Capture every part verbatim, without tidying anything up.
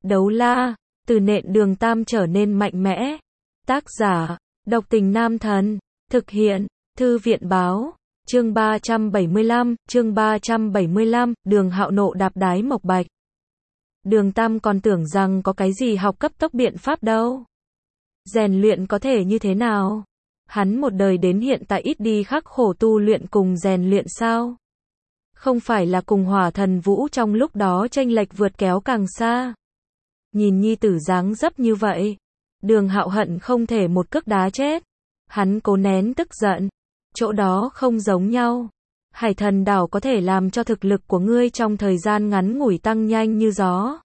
Đấu la, từ nện Đường Tam trở nên mạnh mẽ. Tác giả, Độc Tình Nam Thần. Thực hiện, Thư viện báo. Chương ba trăm bảy mươi lăm, chương ba trăm bảy mươi lăm, Đường Hạo nộ đạp Đái Mộc Bạch. Đường Tam còn tưởng rằng có cái gì học cấp tốc biện pháp đâu. Rèn luyện có thể như thế nào? Hắn một đời đến hiện tại ít đi khắc khổ tu luyện cùng rèn luyện sao? Không phải là cùng Hỏa Thần Vũ trong lúc đó chênh lệch vượt kéo càng xa. Nhìn nhi tử dáng dấp như vậy, Đường Hạo hận không thể một cước đá chết. Hắn cố nén tức giận. Chỗ đó không giống nhau. Hải Thần Đảo có thể làm cho thực lực của ngươi trong thời gian ngắn ngủi tăng nhanh như gió.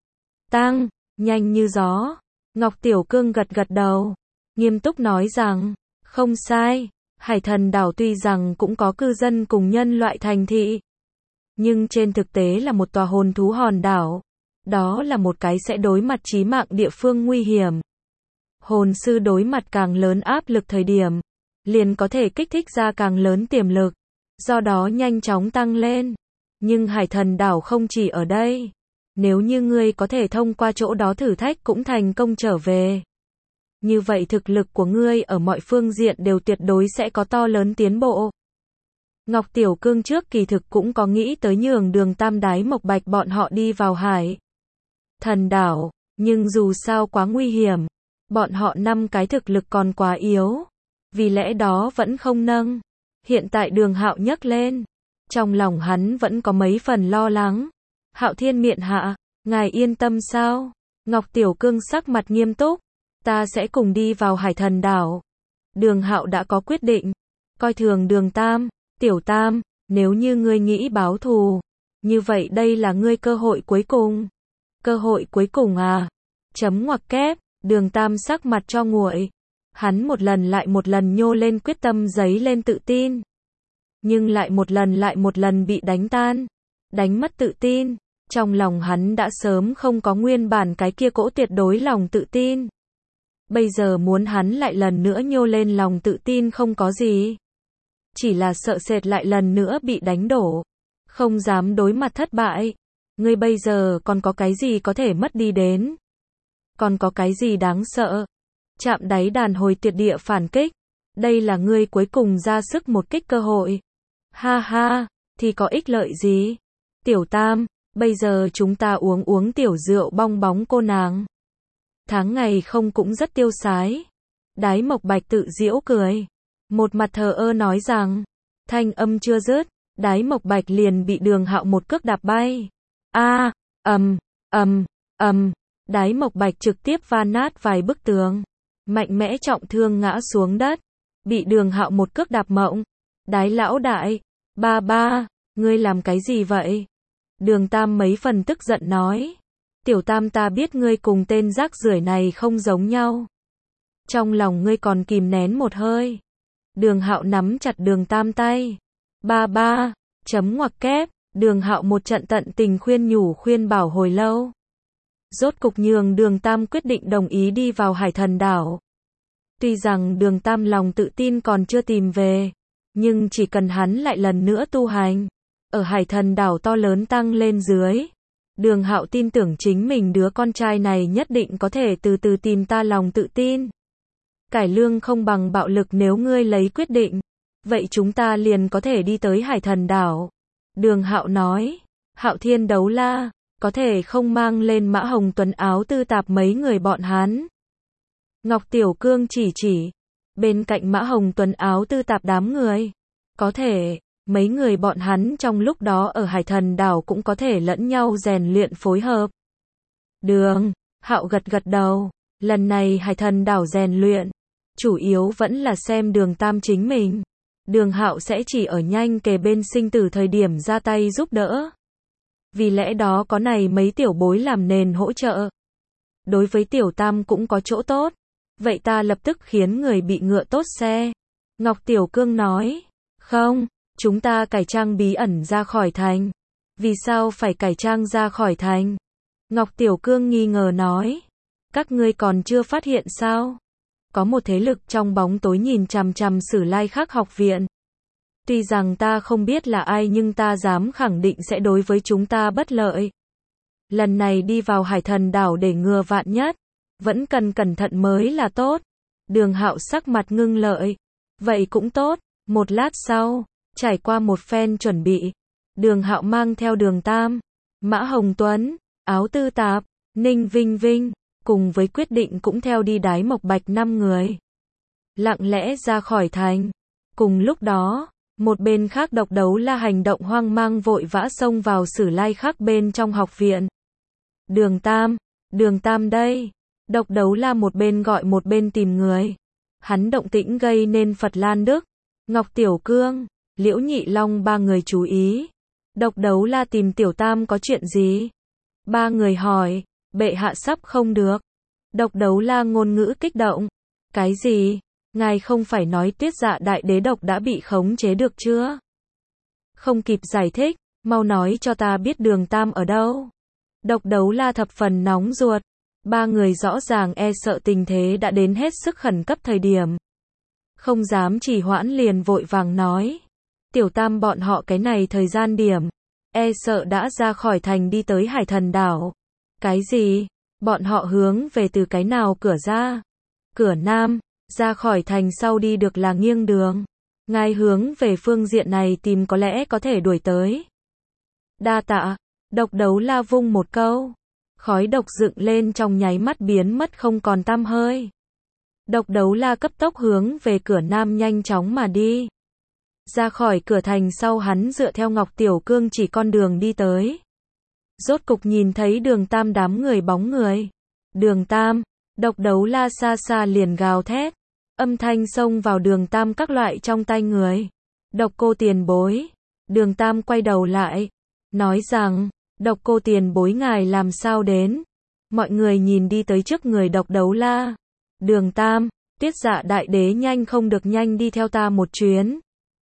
Tăng, nhanh như gió. Ngọc Tiểu Cương gật gật đầu, nghiêm túc nói rằng, không sai, Hải Thần Đảo tuy rằng cũng có cư dân cùng nhân loại thành thị, nhưng trên thực tế là một tòa hồn thú hòn đảo. Đó là một cái sẽ đối mặt chí mạng địa phương nguy hiểm. Hồn sư đối mặt càng lớn áp lực thời điểm, liền có thể kích thích ra càng lớn tiềm lực, do đó nhanh chóng tăng lên. Nhưng Hải Thần Đảo không chỉ ở đây. Nếu như ngươi có thể thông qua chỗ đó thử thách cũng thành công trở về, như vậy thực lực của ngươi ở mọi phương diện đều tuyệt đối sẽ có to lớn tiến bộ. Ngọc Tiểu Cương trước kỳ thực cũng có nghĩ tới nhường Đường Tam Đái Mộc Bạch bọn họ đi vào Hải Thần Đảo, nhưng dù sao quá nguy hiểm, bọn họ năm cái thực lực còn quá yếu, vì lẽ đó vẫn không nâng. Hiện tại Đường Hạo nhấc lên, trong lòng hắn vẫn có mấy phần lo lắng. Hạo Thiên miện hạ, ngài yên tâm sao? Ngọc Tiểu Cương sắc mặt nghiêm túc, ta sẽ cùng đi vào Hải Thần Đảo. Đường Hạo đã có quyết định, coi thường Đường Tam, Tiểu Tam, nếu như ngươi nghĩ báo thù, như vậy đây là ngươi cơ hội cuối cùng. Cơ hội cuối cùng à? Chấm ngoặc kép, Đường Tam sắc mặt cho nguội. Hắn một lần lại một lần nhô lên quyết tâm giấy lên tự tin, nhưng lại một lần lại một lần bị đánh tan, đánh mất tự tin. Trong lòng hắn đã sớm không có nguyên bản cái kia cỗ tuyệt đối lòng tự tin. Bây giờ muốn hắn lại lần nữa nhô lên lòng tự tin không có gì. Chỉ là sợ sệt lại lần nữa bị đánh đổ. Không dám đối mặt thất bại. Ngươi bây giờ còn có cái gì có thể mất đi đến? Còn có cái gì đáng sợ? Chạm đáy đàn hồi tuyệt địa phản kích. Đây là ngươi cuối cùng ra sức một kích cơ hội. Ha ha, thì có ích lợi gì? Tiểu Tam, bây giờ chúng ta uống uống tiểu rượu bong bóng cô nàng. Tháng ngày không cũng rất tiêu sái. Đái Mộc Bạch tự giễu cười. Một mặt thờ ơ nói rằng, thanh âm chưa dứt, Đái Mộc Bạch liền bị Đường Hạo một cước đạp bay. A, ầm, ầm, ầm, Đái Mộc Bạch trực tiếp va nát vài bức tường, mạnh mẽ trọng thương ngã xuống đất, bị Đường Hạo một cước đạp mộng. Đái lão đại, ba ba, ngươi làm cái gì vậy? Đường Tam mấy phần tức giận nói. Tiểu Tam, ta biết ngươi cùng tên rác rưởi này không giống nhau. Trong lòng ngươi còn kìm nén một hơi. Đường Hạo nắm chặt Đường Tam tay. Ba ba, chấm ngoặc kép, Đường Hạo một trận tận tình khuyên nhủ khuyên bảo hồi lâu. Rốt cục nhường Đường Tam quyết định đồng ý đi vào Hải Thần Đảo. Tuy rằng Đường Tam lòng tự tin còn chưa tìm về, nhưng chỉ cần hắn lại lần nữa tu hành, ở Hải Thần Đảo to lớn tăng lên dưới, Đường Hạo tin tưởng chính mình đứa con trai này nhất định có thể từ từ tìm ta lòng tự tin. Cải lương không bằng bạo lực, nếu ngươi lấy quyết định, vậy chúng ta liền có thể đi tới Hải Thần Đảo. Đường Hạo nói, Hạo Thiên đấu la, có thể không mang lên Mã Hồng Tuấn áo tư tạp mấy người bọn hắn. Ngọc Tiểu Cương chỉ chỉ, bên cạnh Mã Hồng Tuấn áo tư tạp đám người. Có thể, mấy người bọn hắn trong lúc đó ở Hải Thần Đảo cũng có thể lẫn nhau rèn luyện phối hợp. Đường Hạo gật gật đầu, lần này Hải Thần Đảo rèn luyện, chủ yếu vẫn là xem Đường Tam chính mình. Đường Hạo sẽ chỉ ở nhanh kề bên sinh tử thời điểm ra tay giúp đỡ. Vì lẽ đó có này mấy tiểu bối làm nền hỗ trợ. Đối với Tiểu Tam cũng có chỗ tốt. Vậy ta lập tức khiến người bị ngựa tốt xe. Ngọc Tiểu Cương nói, không, chúng ta cải trang bí ẩn ra khỏi thành. Vì sao phải cải trang ra khỏi thành? Ngọc Tiểu Cương nghi ngờ nói, các ngươi còn chưa phát hiện sao? Có một thế lực trong bóng tối nhìn chằm chằm Sử Lai Khắc học viện. Tuy rằng ta không biết là ai nhưng ta dám khẳng định sẽ đối với chúng ta bất lợi. Lần này đi vào Hải Thần đảo để ngừa vạn nhất, vẫn cần cẩn thận mới là tốt. Đường Hạo sắc mặt ngưng lợi. Vậy cũng tốt. Một lát sau, trải qua một phen chuẩn bị, Đường Hạo mang theo Đường Tam, Mã Hồng Tuấn, Áo Tư Tạp, Ninh Vinh Vinh, cùng với Quyết Định cũng theo đi Đái Mộc Bạch năm người. Lặng lẽ ra khỏi thành. Cùng lúc đó, một bên khác Độc Đấu La hành động hoang mang vội vã xông vào Sử Lai Khắc bên trong học viện. Đường Tam, Đường Tam đây. Độc Đấu La một bên gọi một bên tìm người. Hắn động tĩnh gây nên Phật Lan Đức, Ngọc Tiểu Cương, Liễu Nhị Long ba người chú ý. Độc Đấu La tìm Tiểu Tam có chuyện gì? Ba người hỏi, bệ hạ sắp không được. Độc Đấu La ngôn ngữ kích động. Cái gì? Ngài không phải nói Tuyết Dạ Đại Đế độc đã bị khống chế được chưa? Không kịp giải thích, mau nói cho ta biết Đường Tam ở đâu. Độc Đấu La thập phần nóng ruột. Ba người rõ ràng e sợ tình thế đã đến hết sức khẩn cấp thời điểm. Không dám trì hoãn liền vội vàng nói. Tiểu Tam bọn họ cái này thời gian điểm, e sợ đã ra khỏi thành đi tới Hải Thần đảo. Cái gì? Bọn họ hướng về từ cái nào cửa ra? Cửa Nam, ra khỏi thành sau đi được là nghiêng đường. Ngài hướng về phương diện này tìm có lẽ có thể đuổi tới. Đa tạ. Độc Đấu La vung một câu. Khói độc dựng lên trong nháy mắt biến mất không còn tăm hơi. Độc Đấu La cấp tốc hướng về cửa Nam nhanh chóng mà đi. Ra khỏi cửa thành sau hắn dựa theo Ngọc Tiểu Cương chỉ con đường đi tới. Rốt cục nhìn thấy Đường Tam đám người bóng người. Đường Tam, Độc Đấu La xa xa liền gào thét. Âm thanh xông vào Đường Tam các loại trong tay người. Độc cô tiền bối. Đường Tam quay đầu lại. Nói rằng, Độc cô tiền bối ngài làm sao đến? Mọi người nhìn đi tới trước người Độc Đấu La. Đường Tam, Tuyết Dạ Đại Đế nhanh không được nhanh đi theo ta một chuyến.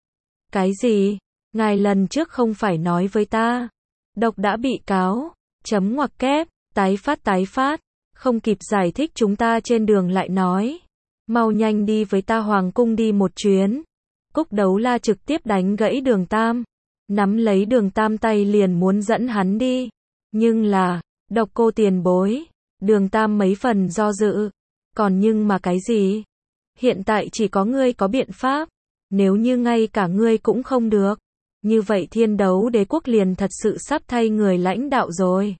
Cái gì? Ngài lần trước không phải nói với ta. Độc đã bị cáo. Chấm ngoặc kép, tái phát tái phát. Không kịp giải thích chúng ta trên đường lại nói. Mau nhanh đi với ta Hoàng cung đi một chuyến. Cúc Đấu La trực tiếp đánh gãy Đường Tam. Nắm lấy Đường Tam tay liền muốn dẫn hắn đi. Nhưng là, Độc cô tiền bối. Đường Tam mấy phần do dự. Còn nhưng mà cái gì? Hiện tại chỉ có ngươi có biện pháp. Nếu như ngay cả ngươi cũng không được. Như vậy Thiên Đấu Đế quốc liền thật sự sắp thay người lãnh đạo rồi.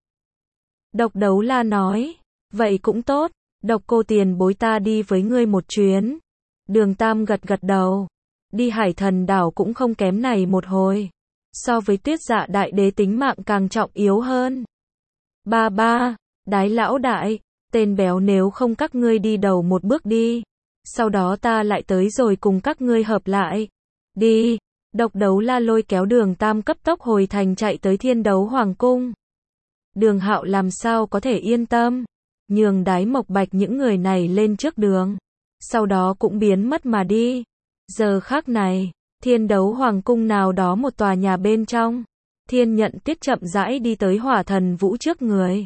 Độc Đấu La nói. Vậy cũng tốt. Độc cô tiền bối ta đi với ngươi một chuyến. Đường Tam gật gật đầu. Đi Hải Thần đảo cũng không kém này một hồi. So với Tuyết Dạ Đại Đế tính mạng càng trọng yếu hơn. Ba ba, Đái lão đại, tên béo nếu không các ngươi đi đầu một bước đi. Sau đó ta lại tới rồi cùng các ngươi hợp lại. Đi. Độc Đấu La lôi kéo Đường Tam cấp tốc hồi thành chạy tới Thiên Đấu Hoàng cung. Đường Hạo làm sao có thể yên tâm. Nhường Đái Mộc Bạch những người này lên trước đường. Sau đó cũng biến mất mà đi. Giờ khắc này, Thiên Đấu Hoàng cung nào đó một tòa nhà bên trong. Thiên Nhận Tuyết chậm rãi đi tới Hỏa Thần Vũ trước người.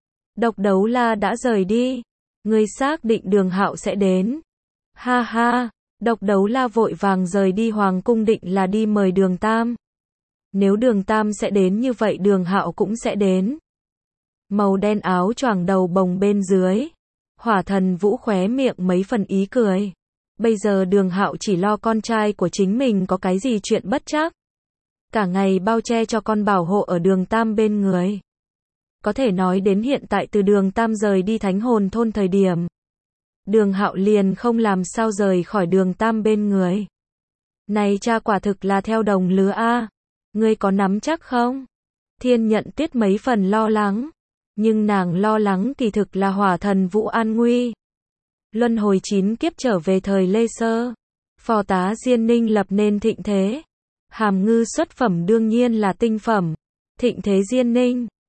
Độc Đấu La đã rời đi. Ngươi xác định Đường Hạo sẽ đến. Ha ha, Độc Đấu La vội vàng rời đi Hoàng cung định là đi mời Đường Tam. Nếu Đường Tam sẽ đến như vậy Đường Hạo cũng sẽ đến. Màu đen áo choàng đầu bồng bên dưới. Hỏa Thần Vũ khóe miệng mấy phần ý cười. Bây giờ Đường Hạo chỉ lo con trai của chính mình có cái gì chuyện bất trắc. Cả ngày bao che cho con bảo hộ ở Đường Tam bên người. Có thể nói đến hiện tại từ Đường Tam rời đi Thánh Hồn thôn thời điểm. Đường Hạo liền không làm sao rời khỏi Đường Tam bên người. Này cha quả thực là theo đồng lứa a. Ngươi có nắm chắc không? Thiên Nhận Tuyết mấy phần lo lắng. Nhưng nàng lo lắng kỳ thực là Hỏa Thần Vũ an nguy. Luân hồi chín kiếp trở về thời Lê Sơ. Phò tá Diên Ninh lập nên thịnh thế. Hàm Ngư xuất phẩm đương nhiên là tinh phẩm. Thịnh thế Diên Ninh.